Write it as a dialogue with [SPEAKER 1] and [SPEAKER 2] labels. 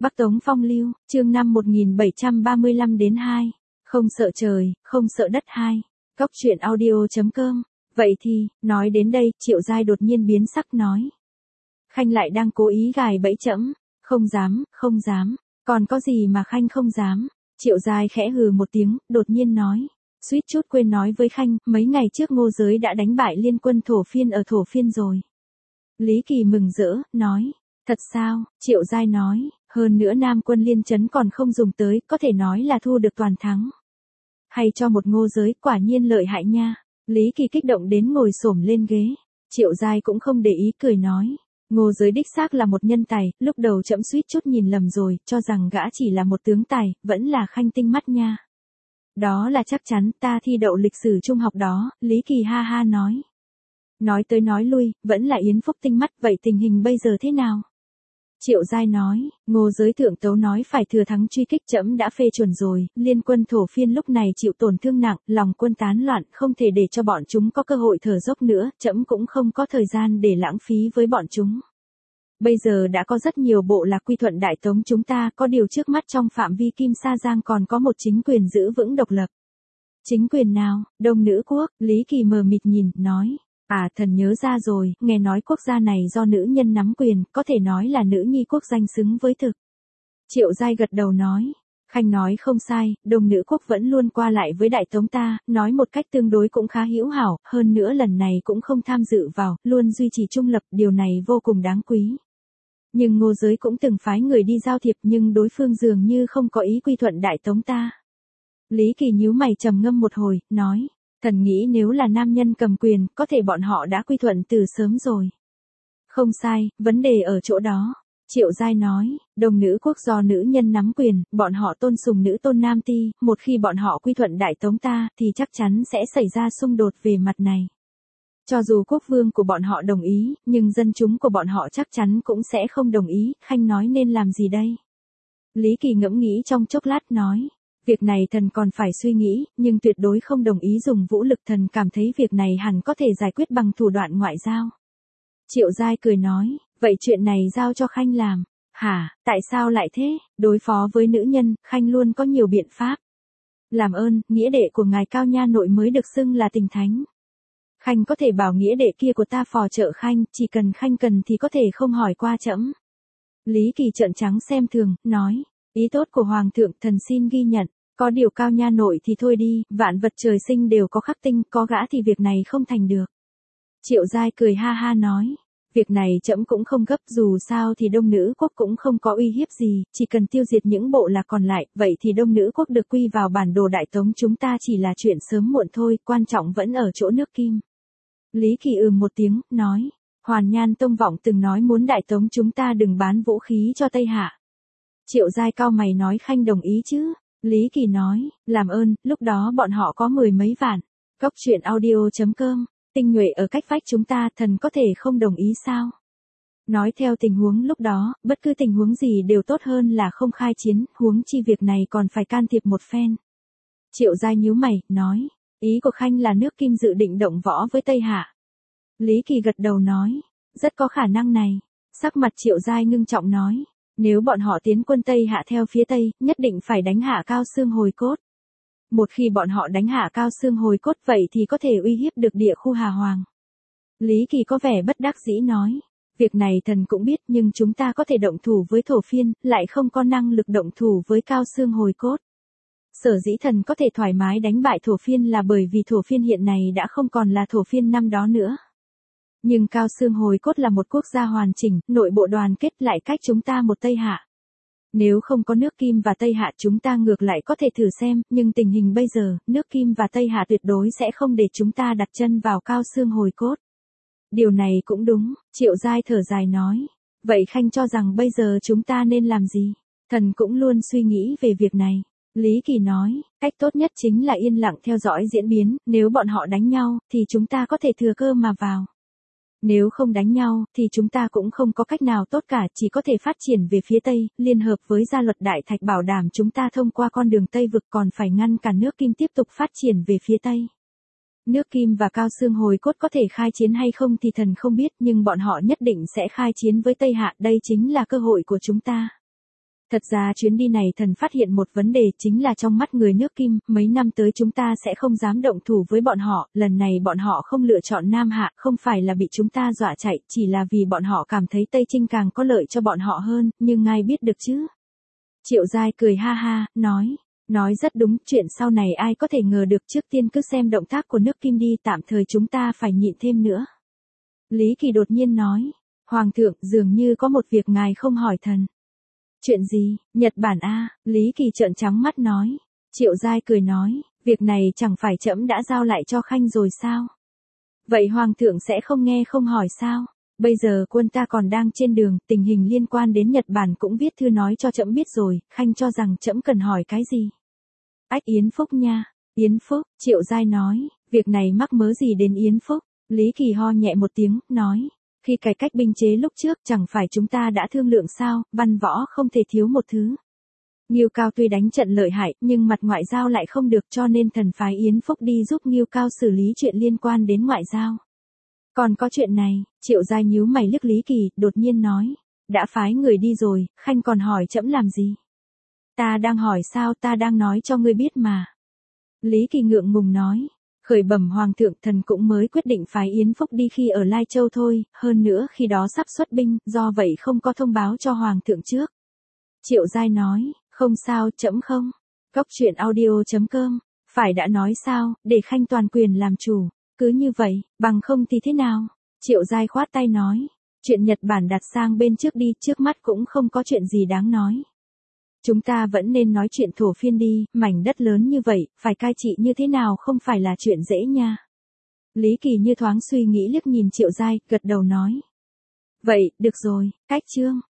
[SPEAKER 1] Bắc Tống Phong Lưu, chương 5 1735-2. Không sợ trời, không sợ đất 2. Cóc truyện audio.com. Vậy thì, nói đến đây, Triệu Giai đột nhiên biến sắc nói. Khanh lại đang cố ý gài bẫy trẫm. Không dám, không dám. Còn có gì mà Khanh không dám? Triệu Giai khẽ hừ một tiếng, đột nhiên nói. Suýt chút quên nói với Khanh, mấy ngày trước Ngô Giới đã đánh bại liên quân Thổ Phiên ở Thổ Phiên rồi. Lý Kỳ mừng rỡ, nói. Thật sao? Triệu Giai nói. Hơn nữa Nam quân liên trấn còn không dùng tới, có thể nói là thu được toàn thắng. Hay cho một Ngô Giới, quả nhiên lợi hại nha. Lý Kỳ kích động đến ngồi xổm lên ghế. Triệu Giai cũng không để ý, cười nói. Ngô Giới đích xác là một nhân tài, lúc đầu trẫm suýt chút nhìn lầm rồi, cho rằng gã chỉ là một tướng tài, vẫn là Khanh tinh mắt nha. Đó là chắc chắn, ta thi đậu lịch sử trung học đó, Lý Kỳ ha ha nói. Nói tới nói lui, vẫn là Yến Phúc tinh mắt, vậy tình hình bây giờ thế nào? Triệu Giai nói, Ngô Giới thượng tấu nói phải thừa thắng truy kích, trẫm đã phê chuẩn rồi, liên quân Thổ Phiên lúc này chịu tổn thương nặng, lòng quân tán loạn, không thể để cho bọn chúng có cơ hội thở dốc nữa, trẫm cũng không có thời gian để lãng phí với bọn chúng. Bây giờ đã có rất nhiều bộ lạc quy thuận Đại Tống chúng ta, có điều trước mắt trong phạm vi Kim Sa Giang còn có một chính quyền giữ vững độc lập. Chính quyền nào? Đông Nữ Quốc, Lý Kỳ mờ mịt nhìn, nói. À, thần nhớ ra rồi, nghe nói quốc gia này do nữ nhân nắm quyền, có thể nói là nữ nhi quốc danh xứng với thực. Triệu Giai gật đầu nói. Khanh nói không sai, Đông Nữ Quốc vẫn luôn qua lại với Đại Tống ta, nói một cách tương đối cũng khá hữu hảo, hơn nữa lần này cũng không tham dự vào, luôn duy trì trung lập, điều này vô cùng đáng quý. Nhưng Ngô Giới cũng từng phái người đi giao thiệp, nhưng đối phương dường như không có ý quy thuận Đại Tống ta. Lý Kỳ nhíu mày trầm ngâm một hồi, nói. Thần nghĩ nếu là nam nhân cầm quyền, có thể bọn họ đã quy thuận từ sớm rồi. Không sai, vấn đề ở chỗ đó. Triệu Giai nói, Đông Nữ Quốc do nữ nhân nắm quyền, bọn họ tôn sùng nữ tôn nam ti, một khi bọn họ quy thuận Đại Tống ta, thì chắc chắn sẽ xảy ra xung đột về mặt này. Cho dù quốc vương của bọn họ đồng ý, nhưng dân chúng của bọn họ chắc chắn cũng sẽ không đồng ý, Khanh nói nên làm gì đây? Lý Kỳ ngẫm nghĩ trong chốc lát nói. Việc này thần còn phải suy nghĩ, nhưng tuyệt đối không đồng ý dùng vũ lực, thần cảm thấy việc này hẳn có thể giải quyết bằng thủ đoạn ngoại giao. Triệu Giai cười nói, vậy chuyện này giao cho Khanh làm. Hả, tại sao lại thế? Đối phó với nữ nhân, Khanh luôn có nhiều biện pháp. Làm ơn, nghĩa đệ của ngài Cao Nha Nội mới được xưng là tình thánh. Khanh có thể bảo nghĩa đệ kia của ta phò trợ Khanh, chỉ cần Khanh cần thì có thể không hỏi qua trẫm. Lý Kỳ trợn trắng xem thường, nói. Ý tốt của Hoàng thượng, thần xin ghi nhận. Có điều Cao Nha Nội thì thôi đi, vạn vật trời sinh đều có khắc tinh, có gã thì việc này không thành được. Triệu Giai cười ha ha nói. Việc này trẫm cũng không gấp, dù sao thì Đông Nữ Quốc cũng không có uy hiếp gì, chỉ cần tiêu diệt những bộ lạc còn lại, vậy thì Đông Nữ Quốc được quy vào bản đồ Đại Tống chúng ta chỉ là chuyện sớm muộn thôi, quan trọng vẫn ở chỗ nước Kim. Lý Kỳ một tiếng, nói. Hoàn Nhan Tông Vọng từng nói muốn Đại Tống chúng ta đừng bán vũ khí cho Tây Hạ. Triệu Giai cau mày nói, Khanh đồng ý chứ? Lý Kỳ nói, làm ơn, lúc đó bọn họ có 10 mấy vạn. Cóc truyện audio.com, tinh nhuệ ở cách vách chúng ta, thần có thể không đồng ý sao? Nói theo tình huống lúc đó, bất cứ tình huống gì đều tốt hơn là không khai chiến, huống chi việc này còn phải can thiệp một phen. Triệu Giai nhíu mày, nói, ý của Khanh là nước Kim dự định động võ với Tây Hạ. Lý Kỳ gật đầu nói, rất có khả năng này. Sắc mặt Triệu Giai ngưng trọng nói. Nếu bọn họ tiến quân Tây Hạ theo phía Tây, nhất định phải đánh hạ Cao Xương Hồi Cốt. Một khi bọn họ đánh hạ Cao Xương Hồi Cốt vậy thì có thể uy hiếp được địa khu Hà Hoàng. Lý Kỳ có vẻ bất đắc dĩ nói. Việc này thần cũng biết, nhưng chúng ta có thể động thủ với Thổ Phiên, lại không có năng lực động thủ với Cao Xương Hồi Cốt. Sở dĩ thần có thể thoải mái đánh bại Thổ Phiên là bởi vì Thổ Phiên hiện nay đã không còn là Thổ Phiên năm đó nữa. Nhưng Cao Xương Hồi Cốt là một quốc gia hoàn chỉnh, nội bộ đoàn kết, lại cách chúng ta một Tây Hạ. Nếu không có nước Kim và Tây Hạ chúng ta ngược lại có thể thử xem, nhưng tình hình bây giờ, nước Kim và Tây Hạ tuyệt đối sẽ không để chúng ta đặt chân vào Cao Xương Hồi Cốt. Điều này cũng đúng, Triệu Giai thở dài nói. Vậy Khanh cho rằng bây giờ chúng ta nên làm gì? Thần cũng luôn suy nghĩ về việc này. Lý Kỳ nói, cách tốt nhất chính là yên lặng theo dõi diễn biến, nếu bọn họ đánh nhau, thì chúng ta có thể thừa cơ mà vào. Nếu không đánh nhau, thì chúng ta cũng không có cách nào tốt cả, chỉ có thể phát triển về phía Tây, liên hợp với gia luật Đại Thạch bảo đảm chúng ta thông qua con đường Tây vực, còn phải ngăn cản nước Kim tiếp tục phát triển về phía Tây. Nước Kim và Cao Xương Hồi Cốt có thể khai chiến hay không thì thần không biết, nhưng bọn họ nhất định sẽ khai chiến với Tây Hạ, đây chính là cơ hội của chúng ta. Thật ra chuyến đi này thần phát hiện một vấn đề chính là trong mắt người nước Kim, mấy năm tới chúng ta sẽ không dám động thủ với bọn họ, lần này bọn họ không lựa chọn Nam Hạ, không phải là bị chúng ta dọa chạy, chỉ là vì bọn họ cảm thấy Tây Trinh càng có lợi cho bọn họ hơn, nhưng ai biết được chứ. Triệu Giai cười ha ha, nói rất đúng, chuyện sau này ai có thể ngờ được, trước tiên cứ xem động tác của nước Kim đi, tạm thời chúng ta phải nhịn thêm nữa. Lý Kỳ đột nhiên nói, Hoàng thượng, dường như có một việc ngài không hỏi thần. Chuyện gì, Nhật Bản a? Lý Kỳ trợn trắng mắt nói. Triệu Giai cười nói, việc này chẳng phải trẫm đã giao lại cho Khanh rồi sao? Vậy Hoàng thượng sẽ không nghe không hỏi sao? Bây giờ quân ta còn đang trên đường, tình hình liên quan đến Nhật Bản cũng viết thư nói cho trẫm biết rồi, Khanh cho rằng trẫm cần hỏi cái gì? Ách, Yến Phúc nha. Yến Phúc, Triệu Giai nói, việc này mắc mớ gì đến Yến Phúc? Lý Kỳ ho nhẹ một tiếng, nói. Khi cải cách binh chế lúc trước chẳng phải chúng ta đã thương lượng sao, văn võ không thể thiếu một thứ. Ngưu Cao tuy đánh trận lợi hại, nhưng mặt ngoại giao lại không được, cho nên thần phái Yến Phúc đi giúp Ngưu Cao xử lý chuyện liên quan đến ngoại giao. Còn có chuyện này, Triệu Giai nhíu mày liếc Lý Kỳ, đột nhiên nói. Đã phái người đi rồi, Khanh còn hỏi trẫm làm gì? Ta đang hỏi sao, ta đang nói cho ngươi biết mà. Lý Kỳ ngượng ngùng nói. Khởi bẩm Hoàng thượng, thần cũng mới quyết định phái Yến Phúc đi khi ở Lai Châu thôi, hơn nữa khi đó sắp xuất binh, do vậy không có thông báo cho Hoàng thượng trước. Triệu Giai nói, không sao, trẫm không. Cốc truyện audio.com, phải đã nói sao, để Khanh toàn quyền làm chủ, cứ như vậy, bằng không thì thế nào? Triệu Giai khoát tay nói, chuyện Nhật Bản đặt sang bên trước đi, trước mắt cũng không có chuyện gì đáng nói. Chúng ta vẫn nên nói chuyện Thổ Phiên đi, mảnh đất lớn như vậy, phải cai trị như thế nào không phải là chuyện dễ nha. Lý Kỳ như thoáng suy nghĩ liếc nhìn Triệu Giai, gật đầu nói. Vậy, được rồi, cách chương.